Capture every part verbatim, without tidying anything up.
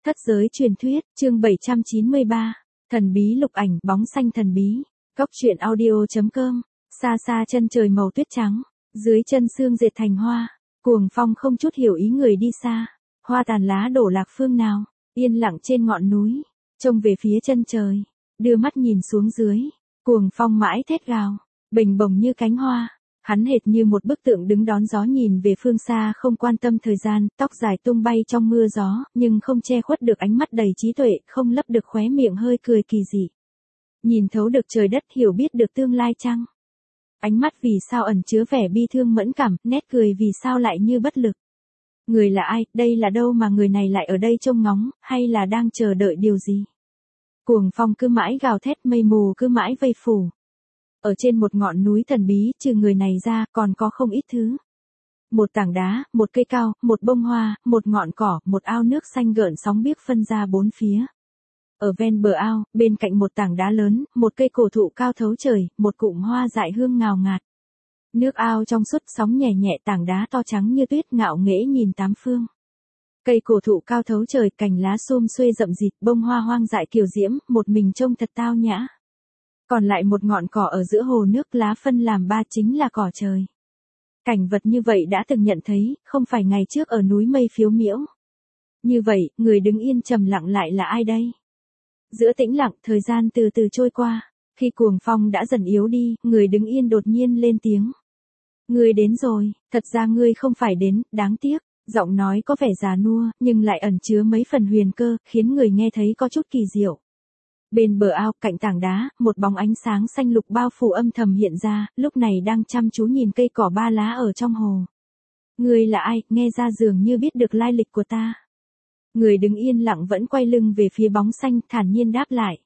Thất giới truyền thuyết, chương bảy trăm chín mươi ba, thần bí lục ảnh, bóng xanh thần bí. Cốc truyện audio.com, xa xa chân trời màu tuyết trắng, dưới chân sương dệt thành hoa, cuồng phong không chút hiểu ý người đi xa, hoa tàn lá đổ lạc phương nào, yên lặng trên ngọn núi, trông về phía chân trời, đưa mắt nhìn xuống dưới, cuồng phong mãi thét gào, bềnh bồng như cánh hoa. Hắn hệt như một bức tượng đứng đón gió nhìn về phương xa không quan tâm thời gian, tóc dài tung bay trong mưa gió, nhưng không che khuất được ánh mắt đầy trí tuệ, không lấp được khóe miệng hơi cười kỳ dị. Nhìn thấu được trời đất, hiểu biết được tương lai chăng? Ánh mắt vì sao ẩn chứa vẻ bi thương mẫn cảm, nét cười vì sao lại như bất lực? Người là ai, đây là đâu mà người này lại ở đây trông ngóng, hay là đang chờ đợi điều gì? Cuồng phong cứ mãi gào thét, mây mù cứ mãi vây phủ. Ở trên một ngọn núi thần bí, trừ người này ra, còn có không ít thứ. Một tảng đá, một cây cao, một bông hoa, một ngọn cỏ, một ao nước xanh gợn sóng biếc phân ra bốn phía. Ở ven bờ ao, bên cạnh một tảng đá lớn, một cây cổ thụ cao thấu trời, một cụm hoa dại hương ngào ngạt. Nước ao trong suốt, sóng nhẹ nhẹ, tảng đá to trắng như tuyết ngạo nghễ nhìn tám phương. Cây cổ thụ cao thấu trời, cành lá xum xuê rậm rịt, bông hoa hoang dại kiều diễm, một mình trông thật tao nhã. Còn lại một ngọn cỏ ở giữa hồ nước, lá phân làm ba chính là cỏ trời. Cảnh vật như vậy đã từng nhận thấy, không phải ngày trước ở núi mây phiếu miễu. Như vậy, người đứng yên trầm lặng lại là ai đây? Giữa tĩnh lặng, thời gian từ từ trôi qua. Khi cuồng phong đã dần yếu đi, người đứng yên đột nhiên lên tiếng. Ngươi đến rồi, thật ra ngươi không phải đến, đáng tiếc. Giọng nói có vẻ già nua, nhưng lại ẩn chứa mấy phần huyền cơ, khiến người nghe thấy có chút kỳ diệu. Bên bờ ao, cạnh tảng đá, một bóng ánh sáng xanh lục bao phủ âm thầm hiện ra, lúc này đang chăm chú nhìn cây cỏ ba lá ở trong hồ. Người là ai, nghe ra dường như biết được lai lịch của ta. Người đứng yên lặng vẫn quay lưng về phía bóng xanh, thản nhiên đáp lại.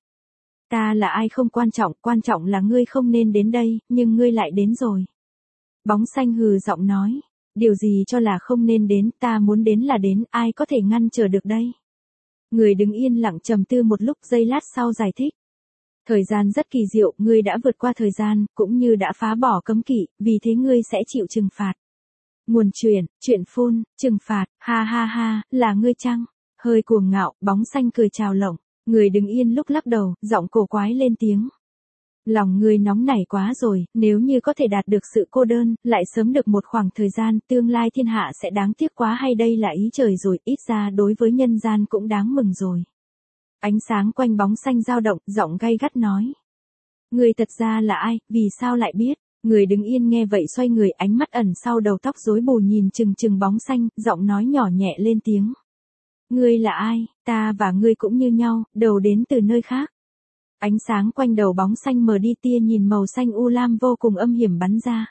Ta là ai không quan trọng, quan trọng là ngươi không nên đến đây, nhưng ngươi lại đến rồi. Bóng xanh hừ giọng nói, điều gì cho là không nên đến, ta muốn đến là đến, ai có thể ngăn trở được đây. Người đứng yên lặng trầm tư một lúc, giây lát sau giải thích. Thời gian rất kỳ diệu, ngươi đã vượt qua thời gian, cũng như đã phá bỏ cấm kỵ, vì thế ngươi sẽ chịu trừng phạt. Nguồn truyền, chuyện phun, trừng phạt, ha ha ha, là ngươi chăng? Hơi cuồng ngạo, bóng xanh cười chào lộng, người đứng yên lúc lắc đầu, giọng cổ quái lên tiếng. Lòng ngươi nóng nảy quá rồi, nếu như có thể đạt được sự cô đơn, lại sớm được một khoảng thời gian, tương lai thiên hạ sẽ đáng tiếc quá hay đây là ý trời rồi, ít ra đối với nhân gian cũng đáng mừng rồi. Ánh sáng quanh bóng xanh dao động, giọng gay gắt nói. Ngươi thật ra là ai, vì sao lại biết? Người đứng yên nghe vậy xoay người, ánh mắt ẩn sau đầu tóc rối bù nhìn chừng chừng bóng xanh, giọng nói nhỏ nhẹ lên tiếng. Ngươi là ai, ta và ngươi cũng như nhau, đầu đến từ nơi khác. Ánh sáng quanh đầu bóng xanh mờ đi, tia nhìn màu xanh u lam vô cùng âm hiểm bắn ra.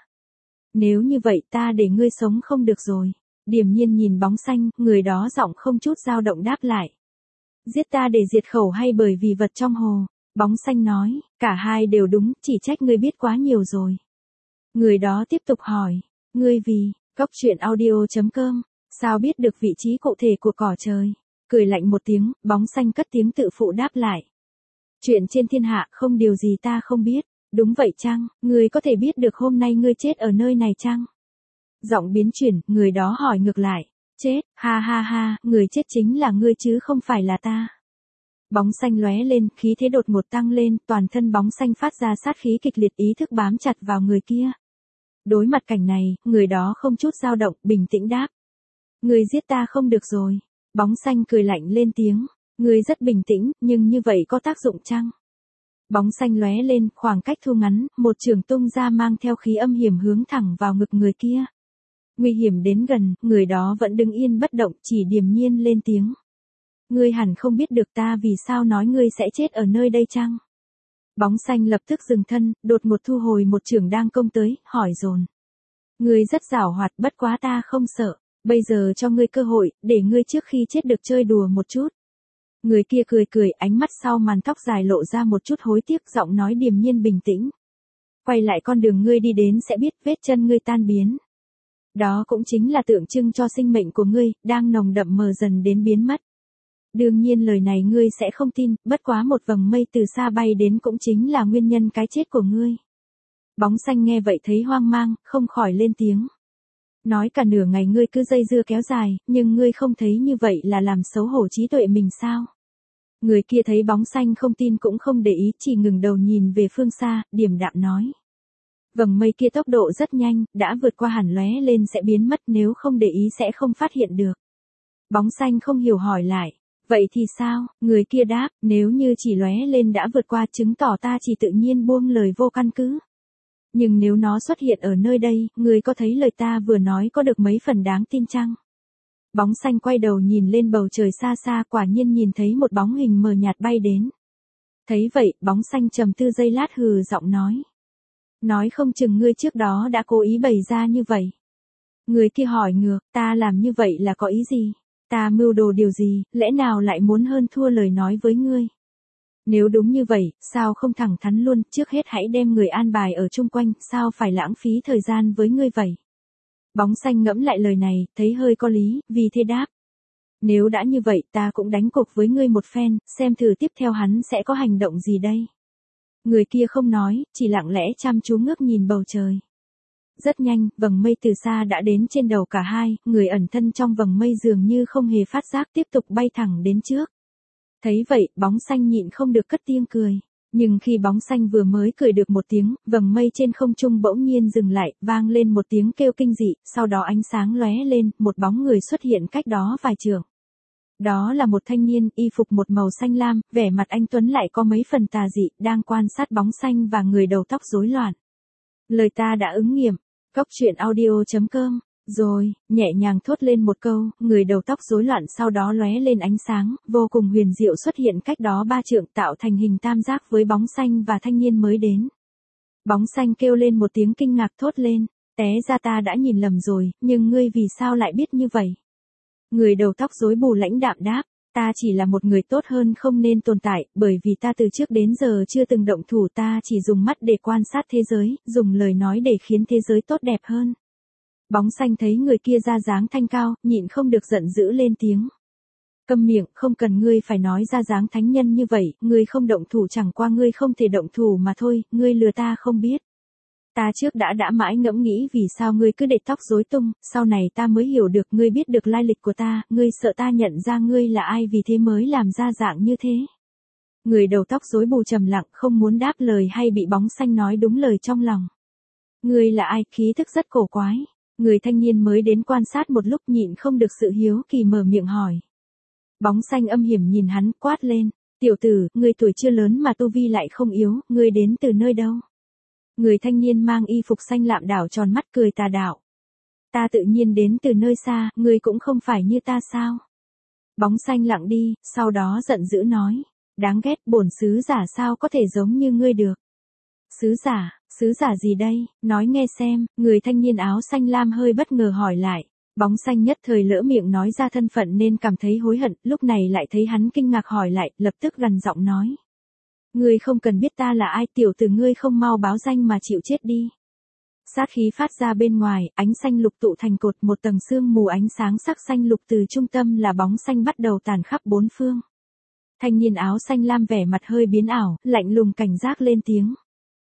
Nếu như vậy ta để ngươi sống không được rồi. Điềm nhiên nhìn bóng xanh, người đó giọng không chút dao động đáp lại. Giết ta để diệt khẩu hay bởi vì vật trong hồ? Bóng xanh nói, cả hai đều đúng, chỉ trách ngươi biết quá nhiều rồi. Người đó tiếp tục hỏi, ngươi vì, cốc truyện audio.com, sao biết được vị trí cụ thể của cỏ trời? Cười lạnh một tiếng, bóng xanh cất tiếng tự phụ đáp lại. Chuyện trên thiên hạ không điều gì ta không biết, đúng vậy chăng, ngươi có thể biết được hôm nay ngươi chết ở nơi này chăng? Giọng biến chuyển, người đó hỏi ngược lại, chết, ha ha ha, người chết chính là ngươi chứ không phải là ta. Bóng xanh lóe lên, khí thế đột ngột tăng lên, toàn thân bóng xanh phát ra sát khí kịch liệt, ý thức bám chặt vào người kia. Đối mặt cảnh này, người đó không chút dao động, bình tĩnh đáp. Ngươi giết ta không được rồi. Bóng xanh cười lạnh lên tiếng. Ngươi rất bình tĩnh, nhưng như vậy có tác dụng chăng? Bóng xanh lóe lên, khoảng cách thu ngắn, một trường tung ra mang theo khí âm hiểm hướng thẳng vào ngực người kia. Nguy hiểm đến gần, người đó vẫn đứng yên bất động, chỉ điềm nhiên lên tiếng. Ngươi hẳn không biết được ta vì sao nói ngươi sẽ chết ở nơi đây chăng? Bóng xanh lập tức dừng thân, đột ngột thu hồi một trường đang công tới, hỏi dồn. Ngươi rất giảo hoạt, bất quá ta không sợ, bây giờ cho ngươi cơ hội, để ngươi trước khi chết được chơi đùa một chút. Người kia cười cười, ánh mắt sau màn tóc dài lộ ra một chút hối tiếc, giọng nói điềm nhiên bình tĩnh. Quay lại con đường ngươi đi đến sẽ biết vết chân ngươi tan biến. Đó cũng chính là tượng trưng cho sinh mệnh của ngươi, đang nồng đậm mờ dần đến biến mất. Đương nhiên lời này ngươi sẽ không tin, bất quá một vầng mây từ xa bay đến cũng chính là nguyên nhân cái chết của ngươi. Bóng xanh nghe vậy thấy hoang mang, không khỏi lên tiếng. Nói cả nửa ngày ngươi cứ dây dưa kéo dài, nhưng ngươi không thấy như vậy là làm xấu hổ trí tuệ mình sao? Người kia thấy bóng xanh không tin cũng không để ý, chỉ ngừng đầu nhìn về phương xa, điềm đạm nói. Vầng mây kia tốc độ rất nhanh, đã vượt qua hẳn lóe lên sẽ biến mất, nếu không để ý sẽ không phát hiện được. Bóng xanh không hiểu hỏi lại. Vậy thì sao? Người kia đáp, nếu như chỉ lóe lên đã vượt qua chứng tỏ ta chỉ tự nhiên buông lời vô căn cứ. Nhưng nếu nó xuất hiện ở nơi đây, người có thấy lời ta vừa nói có được mấy phần đáng tin chăng? Bóng xanh quay đầu nhìn lên bầu trời xa xa, quả nhiên nhìn thấy một bóng hình mờ nhạt bay đến. Thấy vậy, bóng xanh trầm tư giây lát hừ giọng nói. Nói không chừng ngươi trước đó đã cố ý bày ra như vậy. Người kia hỏi ngược, ta làm như vậy là có ý gì? Ta mưu đồ điều gì, lẽ nào lại muốn hơn thua lời nói với ngươi? Nếu đúng như vậy, sao không thẳng thắn luôn, trước hết hãy đem người an bài ở chung quanh, sao phải lãng phí thời gian với ngươi vậy? Bóng xanh ngẫm lại lời này, thấy hơi có lý, vì thế đáp. Nếu đã như vậy, ta cũng đánh cuộc với ngươi một phen, xem thử tiếp theo hắn sẽ có hành động gì đây? Người kia không nói, chỉ lặng lẽ chăm chú ngước nhìn bầu trời. Rất nhanh, vầng mây từ xa đã đến trên đầu cả hai, người ẩn thân trong vầng mây dường như không hề phát giác tiếp tục bay thẳng đến trước. Thấy vậy, bóng xanh nhịn không được cất tiếng cười. Nhưng khi bóng xanh vừa mới cười được một tiếng, vầng mây trên không trung bỗng nhiên dừng lại, vang lên một tiếng kêu kinh dị, sau đó ánh sáng lóe lên, một bóng người xuất hiện cách đó vài trượng. Đó là một thanh niên, y phục một màu xanh lam, vẻ mặt anh tuấn lại có mấy phần tà dị, đang quan sát bóng xanh và người đầu tóc rối loạn. Lời ta đã ứng nghiệm. Cốc truyện audio chấm com. Rồi, nhẹ nhàng thốt lên một câu, người đầu tóc rối loạn sau đó lóe lên ánh sáng, vô cùng huyền diệu xuất hiện cách đó ba trượng tạo thành hình tam giác với bóng xanh và thanh niên mới đến. Bóng xanh kêu lên một tiếng kinh ngạc thốt lên, té ra ta đã nhìn lầm rồi, nhưng ngươi vì sao lại biết như vậy? Người đầu tóc rối bù lãnh đạm đáp, ta chỉ là một người tốt hơn không nên tồn tại, bởi vì ta từ trước đến giờ chưa từng động thủ, ta chỉ dùng mắt để quan sát thế giới, dùng lời nói để khiến thế giới tốt đẹp hơn. Bóng xanh thấy người kia ra dáng thanh cao, nhịn không được giận dữ lên tiếng. Câm miệng, không cần ngươi phải nói ra dáng thánh nhân như vậy, ngươi không động thủ chẳng qua ngươi không thể động thủ mà thôi, ngươi lừa ta không biết. Ta trước đã đã mãi ngẫm nghĩ vì sao ngươi cứ để tóc rối tung, sau này ta mới hiểu được ngươi biết được lai lịch của ta, ngươi sợ ta nhận ra ngươi là ai vì thế mới làm ra dạng như thế. Người đầu tóc rối bù trầm lặng không muốn đáp lời hay bị bóng xanh nói đúng lời trong lòng. Ngươi là ai, khí thức rất cổ quái. Người thanh niên mới đến quan sát một lúc nhịn không được sự hiếu kỳ mở miệng hỏi. Bóng xanh âm hiểm nhìn hắn quát lên, tiểu tử, ngươi tuổi chưa lớn mà tu vi lại không yếu, ngươi đến từ nơi đâu? Người thanh niên mang y phục xanh lạm đảo tròn mắt cười tà đạo. Ta tự nhiên đến từ nơi xa, ngươi cũng không phải như ta sao? Bóng xanh lặng đi, sau đó giận dữ nói, đáng ghét, bổn sứ giả sao có thể giống như ngươi được? Sứ giả, sứ giả gì đây, nói nghe xem, người thanh niên áo xanh lam hơi bất ngờ hỏi lại. Bóng xanh nhất thời lỡ miệng nói ra thân phận nên cảm thấy hối hận, lúc này lại thấy hắn kinh ngạc hỏi lại, lập tức gằn giọng nói. Ngươi không cần biết ta là ai, tiểu tử ngươi không mau báo danh mà chịu chết đi. Sát khí phát ra bên ngoài, ánh xanh lục tụ thành cột, một tầng sương mù ánh sáng sắc xanh lục từ trung tâm là bóng xanh bắt đầu tàn khắp bốn phương. Thanh niên áo xanh lam vẻ mặt hơi biến ảo, lạnh lùng cảnh giác lên tiếng.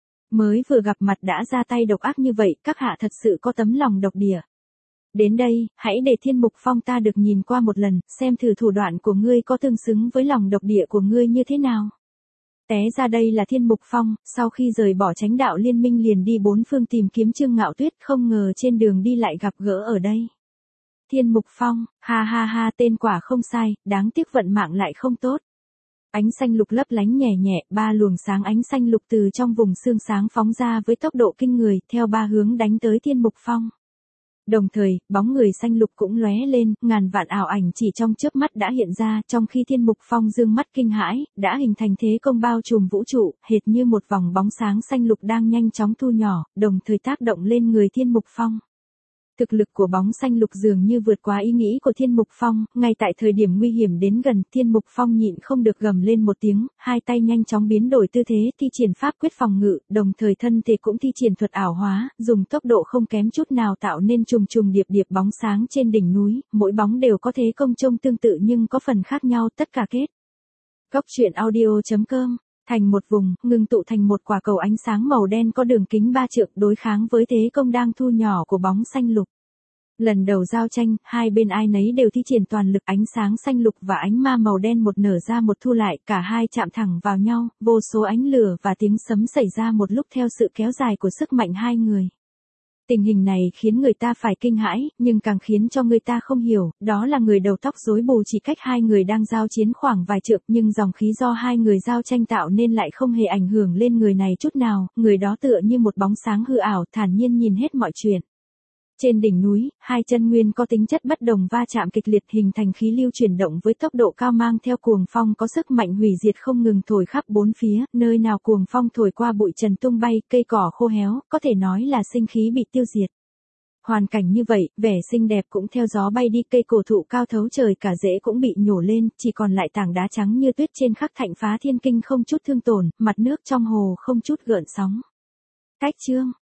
Mới vừa gặp mặt đã ra tay độc ác như vậy, các hạ thật sự có tấm lòng độc địa. Đến đây, hãy để Thiên Mục Phong ta được nhìn qua một lần, xem thử thủ đoạn của ngươi có tương xứng với lòng độc địa của ngươi như thế nào. Té ra đây là Thiên Mục Phong, sau khi rời bỏ Chánh Đạo Liên Minh liền đi bốn phương tìm kiếm Trương Ngạo Tuyết, không ngờ trên đường đi lại gặp gỡ ở đây. Thiên Mục Phong, ha ha ha, tên quả không sai, đáng tiếc vận mạng lại không tốt. Ánh xanh lục lấp lánh nhẹ nhẹ, ba luồng sáng ánh xanh lục từ trong vùng xương sáng phóng ra với tốc độ kinh người, theo ba hướng đánh tới Thiên Mục Phong. Đồng thời, bóng người xanh lục cũng lóe lên, ngàn vạn ảo ảnh chỉ trong chớp mắt đã hiện ra, trong khi Thiên Mục Phong dương mắt kinh hãi, đã hình thành thế công bao trùm vũ trụ, hệt như một vòng bóng sáng xanh lục đang nhanh chóng thu nhỏ, đồng thời tác động lên người Thiên Mục Phong. Thực lực của bóng xanh lục dường như vượt quá ý nghĩ của Thiên Mục Phong, ngay tại thời điểm nguy hiểm đến gần, Thiên Mục Phong nhịn không được gầm lên một tiếng, hai tay nhanh chóng biến đổi tư thế, thi triển pháp quyết phòng ngự, đồng thời thân thể cũng thi triển thuật ảo hóa, dùng tốc độ không kém chút nào tạo nên trùng trùng điệp điệp bóng sáng trên đỉnh núi, mỗi bóng đều có thế công trông tương tự nhưng có phần khác nhau, tất cả kết. Cốc truyện audio chấm com. Thành một vùng, ngưng tụ thành một quả cầu ánh sáng màu đen có đường kính ba trượng đối kháng với thế công đang thu nhỏ của bóng xanh lục. Lần đầu giao tranh, hai bên ai nấy đều thi triển toàn lực, ánh sáng xanh lục và ánh ma màu đen một nở ra một thu lại, cả hai chạm thẳng vào nhau, vô số ánh lửa và tiếng sấm xảy ra một lúc theo sự kéo dài của sức mạnh hai người. Tình hình này khiến người ta phải kinh hãi, nhưng càng khiến cho người ta không hiểu, đó là người đầu tóc rối bù chỉ cách hai người đang giao chiến khoảng vài trượng, nhưng dòng khí do hai người giao tranh tạo nên lại không hề ảnh hưởng lên người này chút nào, người đó tựa như một bóng sáng hư ảo, thản nhiên nhìn hết mọi chuyện. Trên đỉnh núi, hai chân nguyên có tính chất bất đồng va chạm kịch liệt hình thành khí lưu chuyển động với tốc độ cao mang theo cuồng phong có sức mạnh hủy diệt không ngừng thổi khắp bốn phía, nơi nào cuồng phong thổi qua bụi trần tung bay, cây cỏ khô héo, có thể nói là sinh khí bị tiêu diệt. Hoàn cảnh như vậy, vẻ xinh đẹp cũng theo gió bay đi, cây cổ thụ cao thấu trời cả rễ cũng bị nhổ lên, chỉ còn lại tảng đá trắng như tuyết trên khắc thạnh phá thiên kinh không chút thương tổn, mặt nước trong hồ không chút gợn sóng. Cách chương